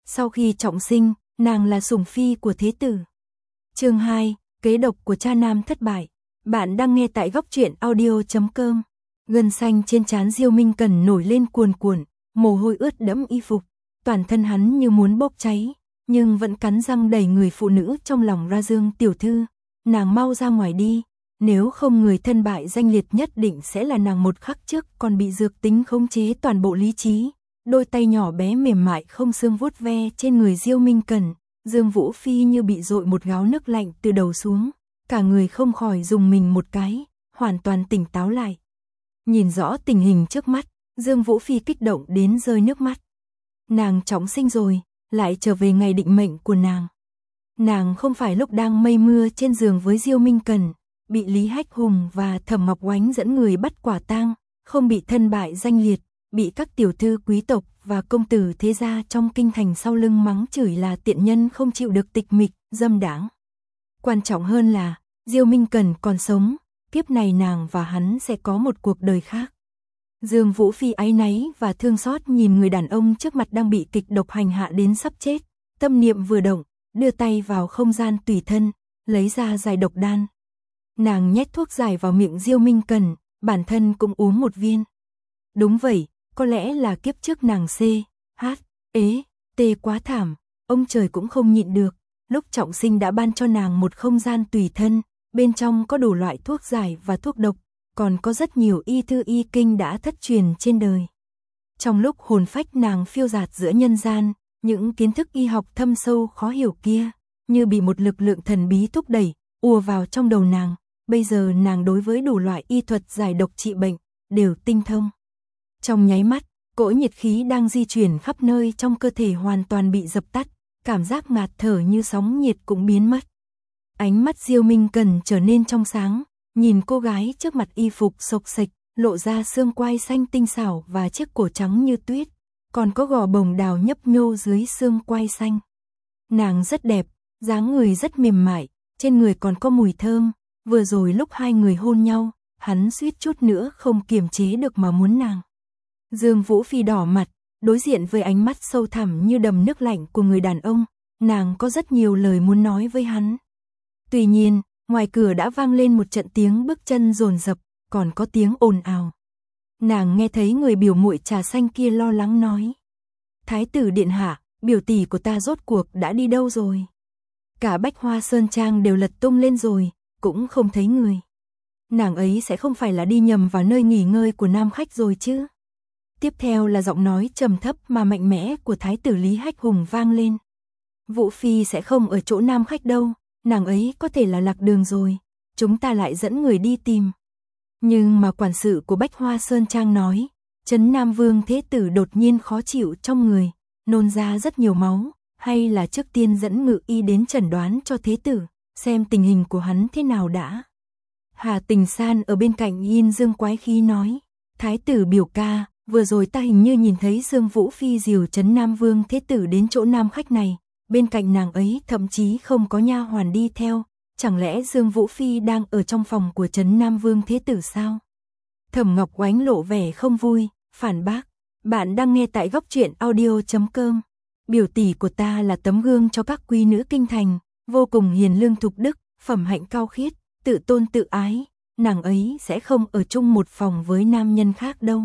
Sau khi trọng sinh, nàng là sủng phi của thế tử. Chương 2, kế độc của cha nam thất bại. Bạn đang nghe tại góc truyện audio.com. Gân xanh trên trán Diêu Minh Cẩn nổi lên cuồn cuộn, mồ hôi ướt đẫm y phục, toàn thân hắn như muốn bốc cháy, nhưng vẫn cắn răng đẩy người phụ nữ trong lòng ra. Dương tiểu thư, nàng mau ra ngoài đi, nếu không người thân bại danh liệt nhất định sẽ là nàng. Một khắc trước còn bị dược tính khống chế toàn bộ lý trí, đôi tay nhỏ bé mềm mại không xương vuốt ve trên người Diêu Minh Cẩn, Dương Vũ Phi như bị dội một gáo nước lạnh từ đầu xuống, cả người không khỏi rùng mình một cái, hoàn toàn tỉnh táo lại. Nhìn rõ tình hình trước mắt, Dương Vũ Phi kích động đến rơi nước mắt. Nàng trọng sinh rồi, lại trở về ngày định mệnh của nàng. Nàng không phải lúc đang mây mưa trên giường với Diêu Minh Cẩn, bị Lý Hách Hùng và Thẩm Ngọc Oánh dẫn người bắt quả tang, không bị thân bại danh liệt, bị các tiểu thư quý tộc và công tử thế gia trong kinh thành sau lưng mắng chửi là tiện nhân không chịu được tịch mịch, dâm đãng. Quan trọng hơn là, Diêu Minh Cẩn còn sống, kiếp này nàng và hắn sẽ có một cuộc đời khác. Dương Vũ Phi áy náy và thương xót nhìn người đàn ông trước mặt đang bị kịch độc hành hạ đến sắp chết, tâm niệm vừa động, đưa tay vào không gian tùy thân, lấy ra giải độc đan. Nàng nhét thuốc giải vào miệng Diêu Minh Cẩn, bản thân cũng uống một viên. Đúng vậy, có lẽ là kiếp trước nàng tê quá thảm, ông trời cũng không nhịn được, lúc trọng sinh đã ban cho nàng một không gian tùy thân, bên trong có đủ loại thuốc giải và thuốc độc, còn có rất nhiều y thư y kinh đã thất truyền trên đời. Trong lúc hồn phách nàng phiêu dạt giữa nhân gian, những kiến thức y học thâm sâu khó hiểu kia, như bị một lực lượng thần bí thúc đẩy, ùa vào trong đầu nàng, bây giờ nàng đối với đủ loại y thuật giải độc trị bệnh, đều tinh thông. Trong nháy mắt, cỗ nhiệt khí đang di chuyển khắp nơi trong cơ thể hoàn toàn bị dập tắt, cảm giác ngạt thở như sóng nhiệt cũng biến mất. Ánh mắt Diêu Minh Cẩn trở nên trong sáng, nhìn cô gái trước mặt y phục xộc xệch, lộ ra xương quai xanh tinh xảo và chiếc cổ trắng như tuyết, còn có gò bồng đào nhấp nhô dưới xương quai xanh. Nàng rất đẹp, dáng người rất mềm mại, trên người còn có mùi thơm, vừa rồi lúc hai người hôn nhau, hắn suýt chút nữa không kiềm chế được mà muốn nàng. Dương Vũ Phi đỏ mặt, đối diện với ánh mắt sâu thẳm như đầm nước lạnh của người đàn ông, nàng có rất nhiều lời muốn nói với hắn. Tuy nhiên, ngoài cửa đã vang lên một trận tiếng bước chân dồn dập, còn có tiếng ồn ào. Nàng nghe thấy người biểu muội trà xanh kia lo lắng nói: "Thái tử điện hạ, biểu tỷ của ta rốt cuộc đã đi đâu rồi? Cả Bách Hoa Sơn Trang đều lật tung lên rồi, cũng không thấy người. Nàng ấy sẽ không phải là đi nhầm vào nơi nghỉ ngơi của nam khách rồi chứ?" Tiếp theo là giọng nói trầm thấp mà mạnh mẽ của thái tử Lý Hách Hùng vang lên. "Vũ Phi sẽ không ở chỗ nam khách đâu, nàng ấy có thể là lạc đường rồi, chúng ta lại dẫn người đi tìm." Nhưng mà quản sự của Bách Hoa Sơn Trang nói, Trấn Nam Vương Thế Tử đột nhiên khó chịu trong người, nôn ra rất nhiều máu, hay là trước tiên dẫn ngự y đến chẩn đoán cho Thế Tử, xem tình hình của hắn thế nào đã. Hà Tình San ở bên cạnh yên dương quái khí nói, Thái tử biểu ca, vừa rồi ta hình như nhìn thấy Dương Vũ Phi dìu Trấn Nam Vương Thế Tử đến chỗ nam khách này, bên cạnh nàng ấy thậm chí không có nha hoàn đi theo, chẳng lẽ Dương Vũ Phi đang ở trong phòng của Trấn Nam Vương Thế Tử sao? Thẩm Ngọc Oánh lộ vẻ không vui, phản bác, bạn đang nghe tại góc truyện audio.com. Biểu tỷ của ta là tấm gương cho các quý nữ kinh thành, vô cùng hiền lương thục đức, phẩm hạnh cao khiết, tự tôn tự ái, nàng ấy sẽ không ở chung một phòng với nam nhân khác đâu.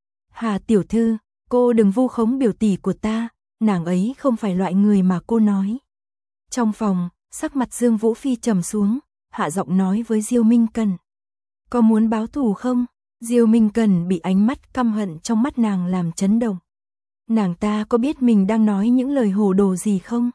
Hà tiểu thư, cô đừng vu khống biểu tỷ của ta, nàng ấy không phải loại người mà cô nói. Trong phòng, sắc mặt Dương Vũ Phi trầm xuống, hạ giọng nói với Diêu Minh Cẩn. Có muốn báo thù không? Diêu Minh Cẩn bị ánh mắt căm hận trong mắt nàng làm chấn động. Nàng ta có biết mình đang nói những lời hồ đồ gì không?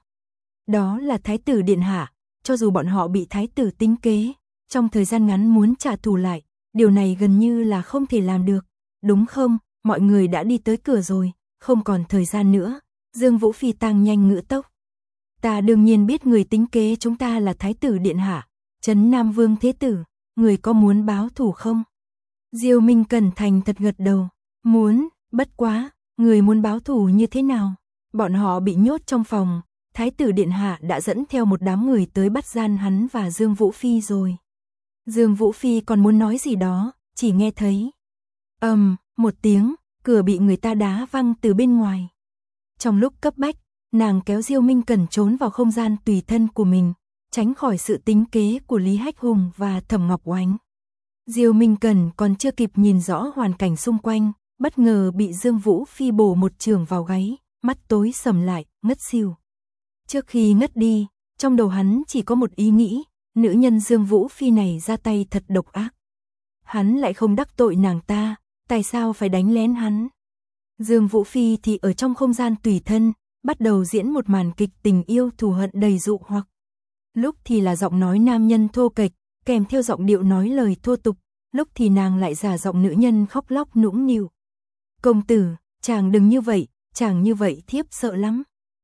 Đó là thái tử điện hạ, cho dù bọn họ bị thái tử tính kế, trong thời gian ngắn muốn trả thù lại, điều này gần như là không thể làm được, đúng không? Mọi người đã đi tới cửa rồi, không còn thời gian nữa. Dương Vũ Phi tăng nhanh ngữ tốc. Ta đương nhiên biết người tính kế chúng ta là thái tử điện hạ, Trấn Nam Vương Thế Tử, người có muốn báo thù không? Diêu Minh Cẩn thành thật gật đầu, muốn, bất quá, người muốn báo thù như thế nào? Bọn họ bị nhốt trong phòng, thái tử điện hạ đã dẫn theo một đám người tới bắt gian hắn và Dương Vũ Phi rồi. Dương Vũ Phi còn muốn nói gì đó, chỉ nghe thấy một tiếng, cửa bị người ta đá văng từ bên ngoài. Trong lúc cấp bách, nàng kéo Diêu Minh Cẩn trốn vào không gian tùy thân của mình, tránh khỏi sự tính kế của Lý Hách Hùng và Thẩm Ngọc Oánh. Diêu Minh Cẩn còn chưa kịp nhìn rõ hoàn cảnh xung quanh, bất ngờ bị Dương Vũ Phi bổ một chưởng vào gáy, mắt tối sầm lại, ngất xỉu. Trước khi ngất đi, trong đầu hắn chỉ có một ý nghĩ, nữ nhân Dương Vũ Phi này ra tay thật độc ác. Hắn lại không đắc tội nàng ta, tại sao phải đánh lén hắn? Dương Vũ Phi thì ở trong không gian tùy thân, bắt đầu diễn một màn kịch tình yêu thù hận đầy dụ hoặc. Lúc thì là giọng nói nam nhân thô kệch, kèm theo giọng điệu nói lời thô tục, lúc thì nàng lại giả giọng nữ nhân khóc lóc nũng nịu. Công tử, chàng đừng như vậy, chàng như vậy thiếp sợ lắm.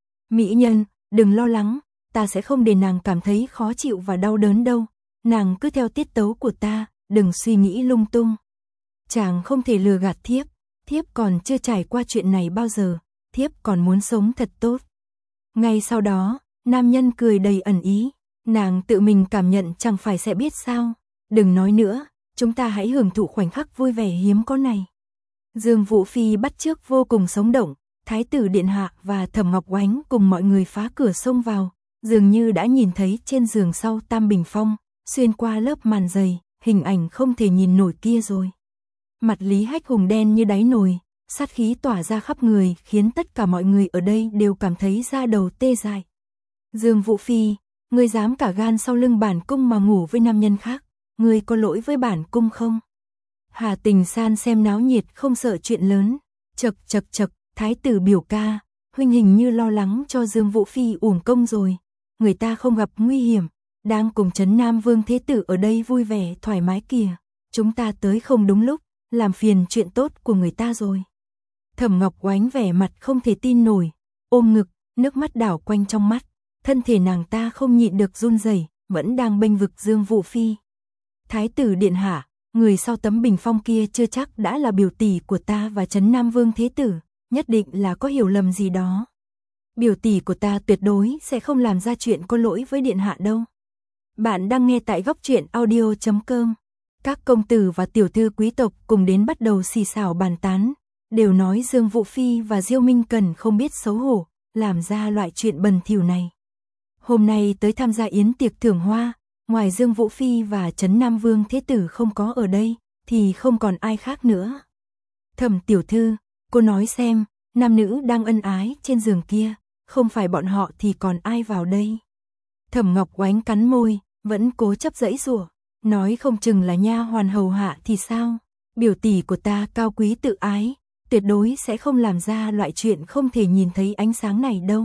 Mỹ nhân, đừng lo lắng, ta sẽ không để nàng cảm thấy khó chịu và đau đớn đâu, nàng cứ theo tiết tấu của ta, đừng suy nghĩ lung tung. Chàng không thể lừa gạt thiếp, thiếp còn chưa trải qua chuyện này bao giờ, thiếp còn muốn sống thật tốt. Ngay sau đó, nam nhân cười đầy ẩn ý, nàng tự mình cảm nhận chẳng phải sẽ biết sao, đừng nói nữa, chúng ta hãy hưởng thụ khoảnh khắc vui vẻ hiếm có này. Dương Vũ Phi bắt chước vô cùng sống động, Thái tử Điện Hạ và Thẩm Ngọc Oánh cùng mọi người phá cửa xông vào, dường như đã nhìn thấy trên giường sau tam bình phong, xuyên qua lớp màn dày, hình ảnh không thể nhìn nổi kia rồi. Mặt Lý Hách Hùng đen như đáy nồi, sát khí tỏa ra khắp người khiến tất cả mọi người ở đây đều cảm thấy da đầu tê dại. Dương Vũ Phi, ngươi dám cả gan sau lưng bản cung mà ngủ với nam nhân khác, ngươi có lỗi với bản cung không? Hà Tình San xem náo nhiệt không sợ chuyện lớn, chậc chậc chậc, thái tử biểu ca, huynh hình như lo lắng cho Dương Vũ Phi uổng công rồi, người ta không gặp nguy hiểm, đang cùng Trấn Nam Vương Thế Tử ở đây vui vẻ thoải mái kìa, chúng ta tới không đúng lúc, làm phiền chuyện tốt của người ta rồi. Thẩm Ngọc Oánh vẻ mặt không thể tin nổi, ôm ngực, nước mắt đảo quanh trong mắt, thân thể nàng ta không nhịn được run rẩy, vẫn đang bênh vực Dương Vũ Phi. Thái tử Điện Hạ, người sau tấm bình phong kia chưa chắc đã là biểu tỷ của ta và Trấn Nam Vương Thế Tử, nhất định là có hiểu lầm gì đó. Biểu tỷ của ta tuyệt đối sẽ không làm ra chuyện có lỗi với Điện Hạ đâu. Bạn đang nghe tại Góc Truyện Audio.com. Các công tử và tiểu thư quý tộc cùng đến bắt đầu xì xào bàn tán, đều nói Dương Vũ Phi và Diêu Minh Cẩn không biết xấu hổ, làm ra loại chuyện bẩn thỉu này. Hôm nay tới tham gia yến tiệc thưởng hoa, ngoài Dương Vũ Phi và Trấn Nam Vương Thế Tử không có ở đây, thì không còn ai khác nữa. Thẩm tiểu thư, cô nói xem, nam nữ đang ân ái trên giường kia, không phải bọn họ thì còn ai vào đây? Thẩm Ngọc Oánh cắn môi, vẫn cố chấp giãy giụa, nói không chừng là nha hoàn hầu hạ thì sao? Biểu tỷ của ta cao quý tự ái, tuyệt đối sẽ không làm ra loại chuyện không thể nhìn thấy ánh sáng này đâu.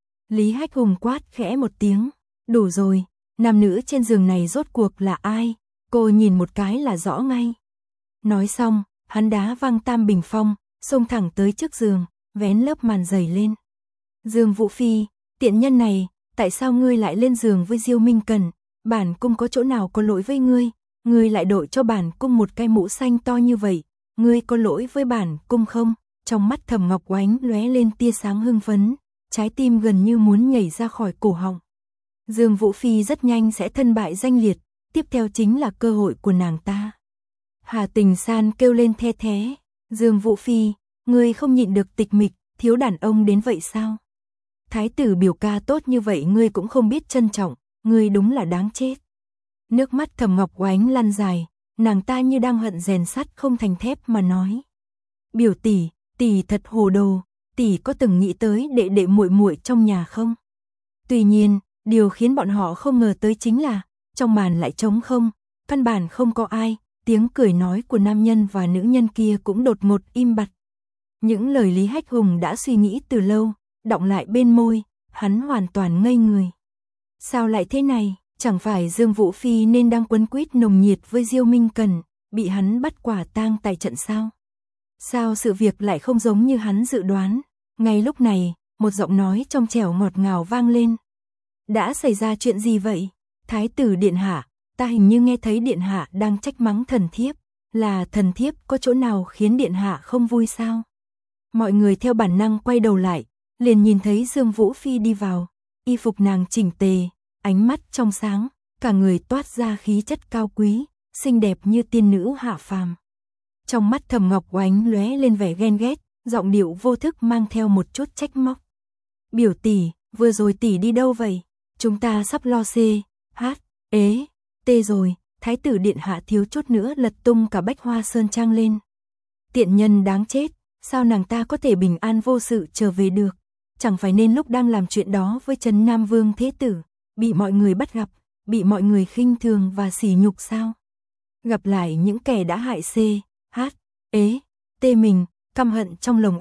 Lý Hách Hùng quát khẽ một tiếng, đủ rồi, nam nữ trên giường này rốt cuộc là ai? Cô nhìn một cái là rõ ngay. Nói xong, hắn đá văng tam bình phong, xông thẳng tới trước giường, vén lớp màn dày lên. Dương Vũ Phi, tiện nhân này, tại sao ngươi lại lên giường với Diêu Minh Cẩn? Bản cung có chỗ nào có lỗi với ngươi? Ngươi lại đội cho bản cung một cái mũ xanh to như vậy, ngươi có lỗi với bản cung không? Trong mắt Thẩm Ngọc Oánh lóe lên tia sáng hưng phấn, trái tim gần như muốn nhảy ra khỏi cổ họng. Dương Vũ Phi rất nhanh sẽ thân bại danh liệt, tiếp theo chính là cơ hội của nàng ta. Hà Tình San kêu lên the thé, Dương Vũ Phi, ngươi không nhịn được tịch mịch, thiếu đàn ông đến vậy sao? Thái tử biểu ca tốt như vậy ngươi cũng không biết trân trọng, ngươi đúng là đáng chết. Nước mắt Thẩm Ngọc Oánh lăn dài, nàng ta như đang hận rèn sắt không thành thép mà nói. Biểu tỷ, tỷ thật hồ đồ, tỷ có từng nghĩ tới đệ đệ muội muội trong nhà không? Tuy nhiên, điều khiến bọn họ không ngờ tới chính là, trong màn lại trống không, căn bản không có ai, tiếng cười nói của nam nhân và nữ nhân kia cũng đột ngột im bặt. Những lời Lý Hách Hùng đã suy nghĩ từ lâu, đọng lại bên môi, hắn hoàn toàn ngây người. Sao lại thế này, chẳng phải Dương Vũ Phi nên đang quấn quýt nồng nhiệt với Diêu Minh Cẩn, bị hắn bắt quả tang tại trận sao? Sao sự việc lại không giống như hắn dự đoán? Ngay lúc này, một giọng nói trong trẻo ngọt ngào vang lên. Đã xảy ra chuyện gì vậy? Thái tử Điện Hạ, ta hình như nghe thấy Điện Hạ đang trách mắng thần thiếp, là thần thiếp có chỗ nào khiến Điện Hạ không vui sao? Mọi người theo bản năng quay đầu lại, liền nhìn thấy Dương Vũ Phi đi vào, y phục nàng chỉnh tề, ánh mắt trong sáng, cả người toát ra khí chất cao quý, xinh đẹp như tiên nữ hạ phàm. Trong mắt Thẩm Ngọc Oánh lóe lên vẻ ghen ghét, giọng điệu vô thức mang theo một chút trách móc. Biểu tỷ, vừa rồi tỷ đi đâu vậy? Chúng ta sắp lo tê rồi, thái tử điện hạ thiếu chút nữa lật tung cả Bách Hoa Sơn Trang lên. Tiện nhân đáng chết, sao nàng ta có thể bình an vô sự trở về được? Chẳng phải nên lúc đang làm chuyện đó với Trấn Nam Vương Thế Tử, bị mọi người bắt gặp, bị mọi người khinh thường và sỉ nhục sao? Gặp lại những kẻ đã hại tê mình, căm hận trong lòng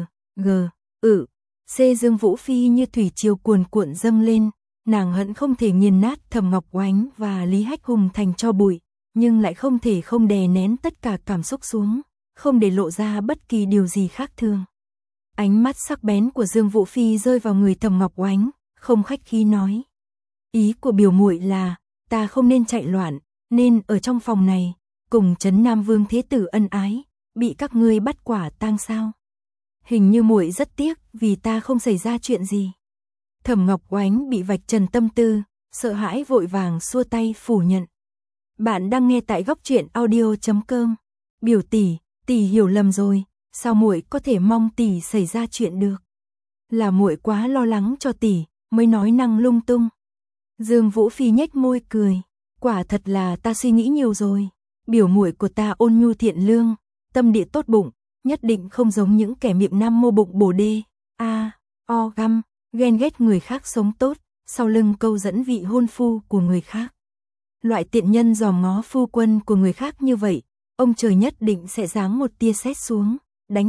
Dương Vũ Phi như thủy triều cuồn cuộn dâng lên, nàng hận không thể nghiền nát Thẩm Ngọc Oánh và Lý Hách Hùng thành tro bụi, nhưng lại không thể không đè nén tất cả cảm xúc xuống, không để lộ ra bất kỳ điều gì khác thường. Ánh mắt sắc bén của Dương Vũ Phi rơi vào người Thẩm Ngọc Oánh, không khách khí nói: "Ý của biểu muội là, ta không nên chạy loạn, nên ở trong phòng này, cùng Trấn Nam Vương Thế Tử ân ái, bị các ngươi bắt quả tang sao? Hình như muội rất tiếc vì ta không xảy ra chuyện gì." Thẩm Ngọc Oánh bị vạch trần tâm tư, sợ hãi vội vàng xua tay phủ nhận. Bạn đang nghe tại góc truyện audio.com. Biểu tỷ, tỷ hiểu lầm rồi, sao muội có thể mong tỷ xảy ra chuyện được? Là muội quá lo lắng cho tỷ, mới nói năng lung tung. Dương Vũ Phi nhếch môi cười, quả thật là ta suy nghĩ nhiều rồi. Biểu muội của ta ôn nhu thiện lương, tâm địa tốt bụng, nhất định không giống những kẻ miệng nam mô bụng bồ đê, ghen ghét người khác sống tốt, sau lưng câu dẫn vị hôn phu của người khác. Loại tiện nhân dòm ngó phu quân của người khác như vậy, ông trời nhất định sẽ giáng một tia sét xuống, đánh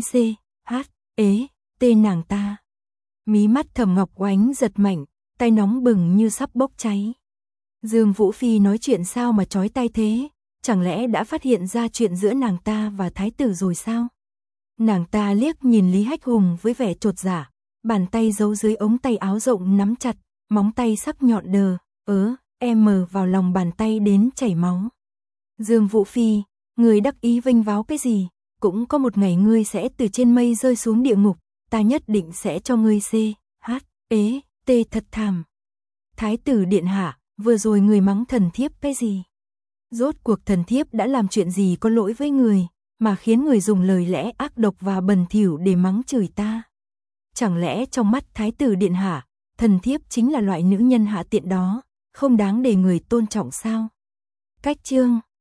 tê nàng ta. Mí mắt Thẩm Ngọc Oánh giật mạnh, tay nóng bừng như sắp bốc cháy. Dương Vũ Phi nói chuyện sao mà chói tai thế, chẳng lẽ đã phát hiện ra chuyện giữa nàng ta và thái tử rồi sao? Nàng ta liếc nhìn Lý Hách Hùng với vẻ chột dạ, bàn tay giấu dưới ống tay áo rộng nắm chặt, móng tay sắc nhọn vào lòng bàn tay đến chảy máu. Dương Vũ Phi, người đắc ý vênh váo cái gì, cũng có một ngày ngươi sẽ từ trên mây rơi xuống địa ngục, ta nhất định sẽ cho ngươi tê thật thảm. Thái tử điện hạ, vừa rồi người mắng thần thiếp cái gì? Rốt cuộc thần thiếp đã làm chuyện gì có lỗi với người, mà khiến người dùng lời lẽ ác độc và bẩn thỉu để mắng chửi ta? Chẳng lẽ trong mắt thái tử điện hạ, thần thiếp chính là loại nữ nhân hạ tiện đó, không đáng để người tôn trọng sao? Cách chương